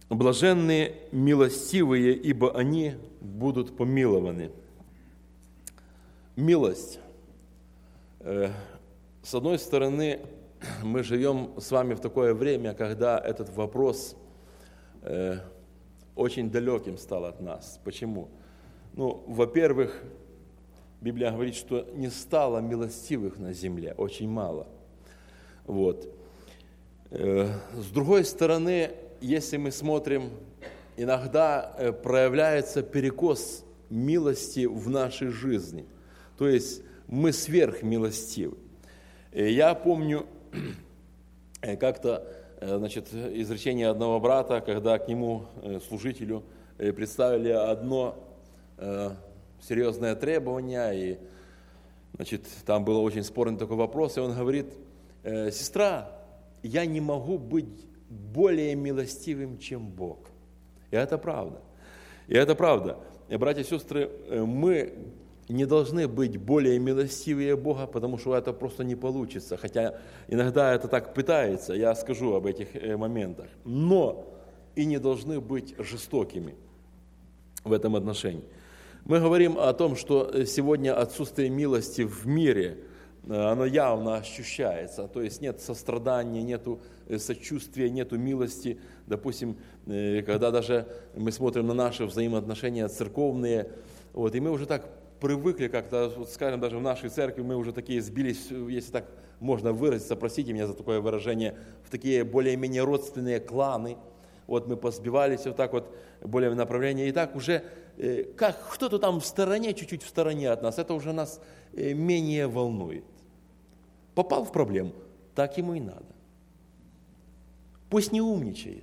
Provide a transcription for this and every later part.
Блаженные милостивые, ибо они будут помилованы. Милость. С одной стороны, мы живем с вами в такое время, когда этот вопрос очень далеким стал от нас. Почему? Во-первых, Библия говорит, что не стало милостивых на земле, очень мало. С другой стороны, если мы смотрим, иногда проявляется перекос милости в нашей жизни. То есть мы сверхмилостивы. Я помню как-то изречение одного брата, когда к нему, служителю, представили одно серьезное требование, и там был очень спорный такой вопрос, и он говорит: сестра, я не могу быть более милостивым, чем Бог. И это правда. И, братья и сестры, мы не должны быть более милостивее Бога, потому что это просто не получится. Хотя иногда это так пытается, я скажу об этих моментах. Но и не должны быть жестокими в этом отношении. Мы говорим о том, что сегодня отсутствие милости в мире, оно явно ощущается. То есть нет сострадания, нету сочувствия, нету милости. Допустим, когда даже мы смотрим на наши взаимоотношения церковные, и мы уже так привыкли как-то, скажем, даже в нашей церкви мы уже такие сбились, если так можно выразиться, простите меня за такое выражение, в такие более-менее родственные кланы. Мы посбивались более в направлении, и так уже как кто-то там в стороне, чуть-чуть в стороне от нас, это уже нас менее волнует. Попал в проблему, так ему и надо. Пусть не умничает.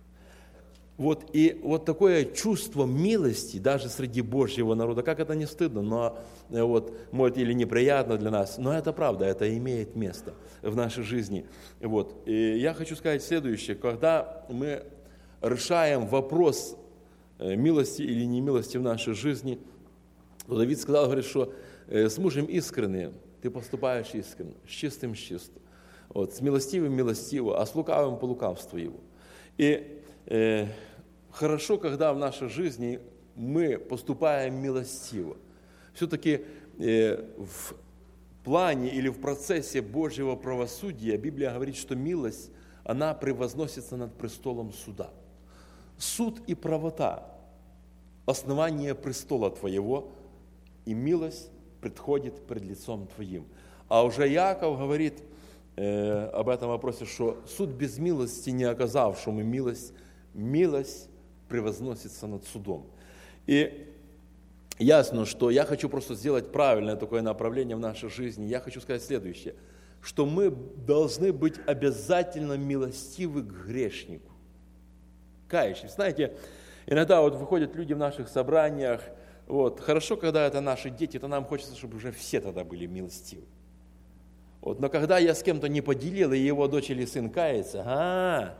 И такое чувство милости даже среди Божьего народа, как это не стыдно, но может или неприятно для нас, но это правда, это имеет место в нашей жизни. И я хочу сказать следующее: когда мы решаем вопрос милости или немилости в нашей жизни, то Давид сказал, говорит, что с мужем искренне ты поступаешь искренне, с чистым чисто, с милостивым милостиво, а с лукавым по лукавству его. И хорошо, когда в нашей жизни мы поступаем милостиво. Все-таки в плане или в процессе Божьего правосудия Библия говорит, что милость, она превозносится над престолом суда. Суд и правота – основание престола твоего, и милость предходит пред лицом твоим. А уже Иаков говорит об этом вопросе, что суд без милости, не оказавшему милость превозносится над судом. И ясно, что я хочу просто сделать правильное такое направление в нашей жизни. Я хочу сказать следующее, что мы должны быть обязательно милостивы к грешнику, кающимся. Знаете, иногда выходят люди в наших собраниях, хорошо, когда это наши дети, то нам хочется, чтобы уже все тогда были милостивы. Но когда я с кем-то не поделил, и его дочь или сын кается,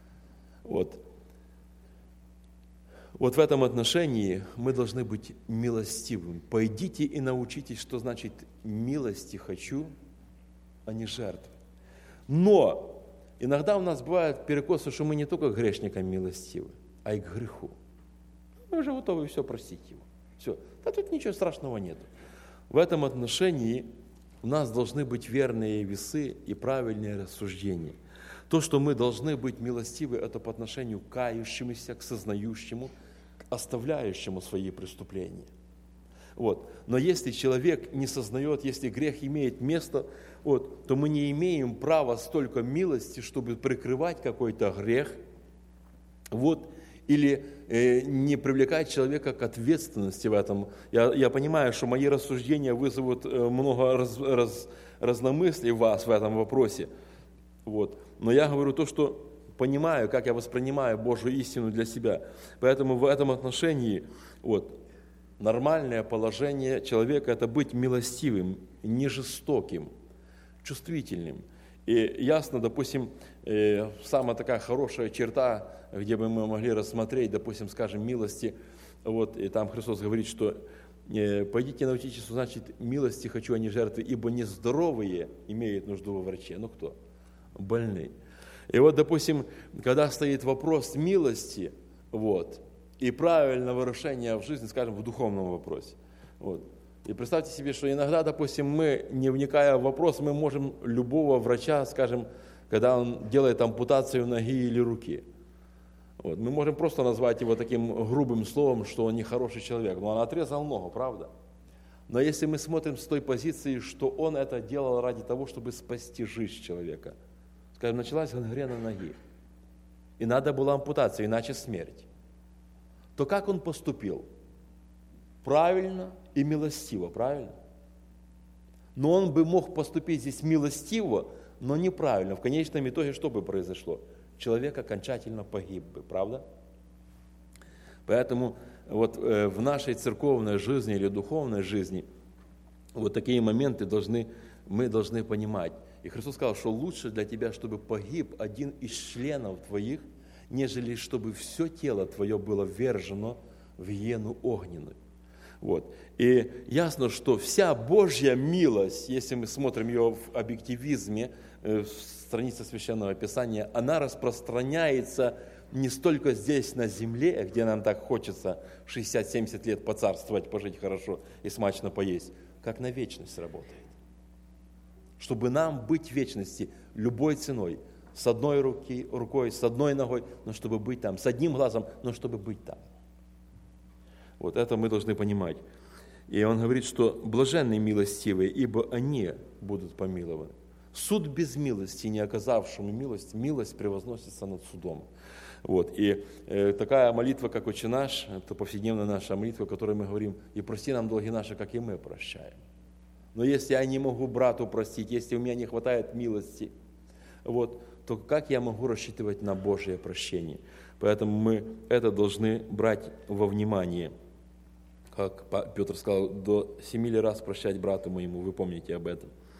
в этом отношении мы должны быть милостивыми. Пойдите и научитесь, что значит милости хочу, а не жертвы. Но иногда у нас бывает перекосы, что мы не только к грешникам милостивы, а и к греху. Мы уже готовы все простить его. Все. Да тут ничего страшного нет. В этом отношении у нас должны быть верные весы и правильные рассуждения. То, что мы должны быть милостивы, это по отношению к кающемуся, к сознающему, к оставляющему свои преступления. Но если человек не сознает, если грех имеет место, то мы не имеем права столько милости, чтобы прикрывать какой-то грех, или не привлекать человека к ответственности в этом. Я понимаю, что мои рассуждения вызовут много разномыслий в вас в этом вопросе. Но я говорю то, что понимаю, как я воспринимаю Божью истину для себя. Поэтому в этом отношении нормальное положение человека – это быть милостивым, не жестоким, чувствительным. И ясно, допустим, самая такая хорошая черта, где бы мы могли рассмотреть, допустим, скажем, милости, и там Христос говорит, что пойдите научитесь, что значит милости хочу, а не жертвы, ибо нездоровые имеют нужду во враче. Кто? Больные. И вот, допустим, когда стоит вопрос милости, вот, и правильного решения в жизни, скажем, в духовном вопросе. Вот. И представьте себе, что иногда, допустим, мы, не вникая в вопрос, мы можем любого врача, скажем, когда он делает ампутацию ноги или руки, вот, мы можем просто назвать его таким грубым словом, что он нехороший человек. Но он отрезал ногу, правда? Но если мы смотрим с той позиции, что он это делал ради того, чтобы спасти жизнь человека, скажем, началась гангрена ноги, и надо была ампутация, иначе смерть, то как он поступил? Правильно и милостиво, правильно? Но он бы мог поступить здесь милостиво, но неправильно. В конечном итоге что бы произошло? Человек окончательно погиб бы, правда? Поэтому вот в нашей церковной жизни или духовной жизни вот такие моменты мы должны понимать. И Христос сказал, что лучше для тебя, чтобы погиб один из членов твоих, нежели чтобы все тело твое было ввержено в гиену огненную. Вот. И ясно, что вся Божья милость, если мы смотрим ее в объективизме, страница Священного Писания, она распространяется не столько здесь, на земле, где нам так хочется 60-70 лет поцарствовать, пожить хорошо и смачно поесть, как на вечность работает. Чтобы нам быть в вечности любой ценой, с одной рукой, с одной ногой, но чтобы быть там, с одним глазом, но чтобы быть там. Вот это мы должны понимать. И он говорит, что блаженны милостивые, ибо они будут помилованы. Суд без милости, не оказавшему милость превозносится над судом. Вот. И такая молитва, как «Отче наш», это повседневная наша молитва, в которой мы говорим: «И прости нам долги наши, как и мы прощаем». Но если я не могу брату простить, если у меня не хватает милости, вот, то как я могу рассчитывать на Божье прощение? Поэтому мы это должны брать во внимание. Как Петр сказал, до 7 раз прощать брату моему, вы помните об этом.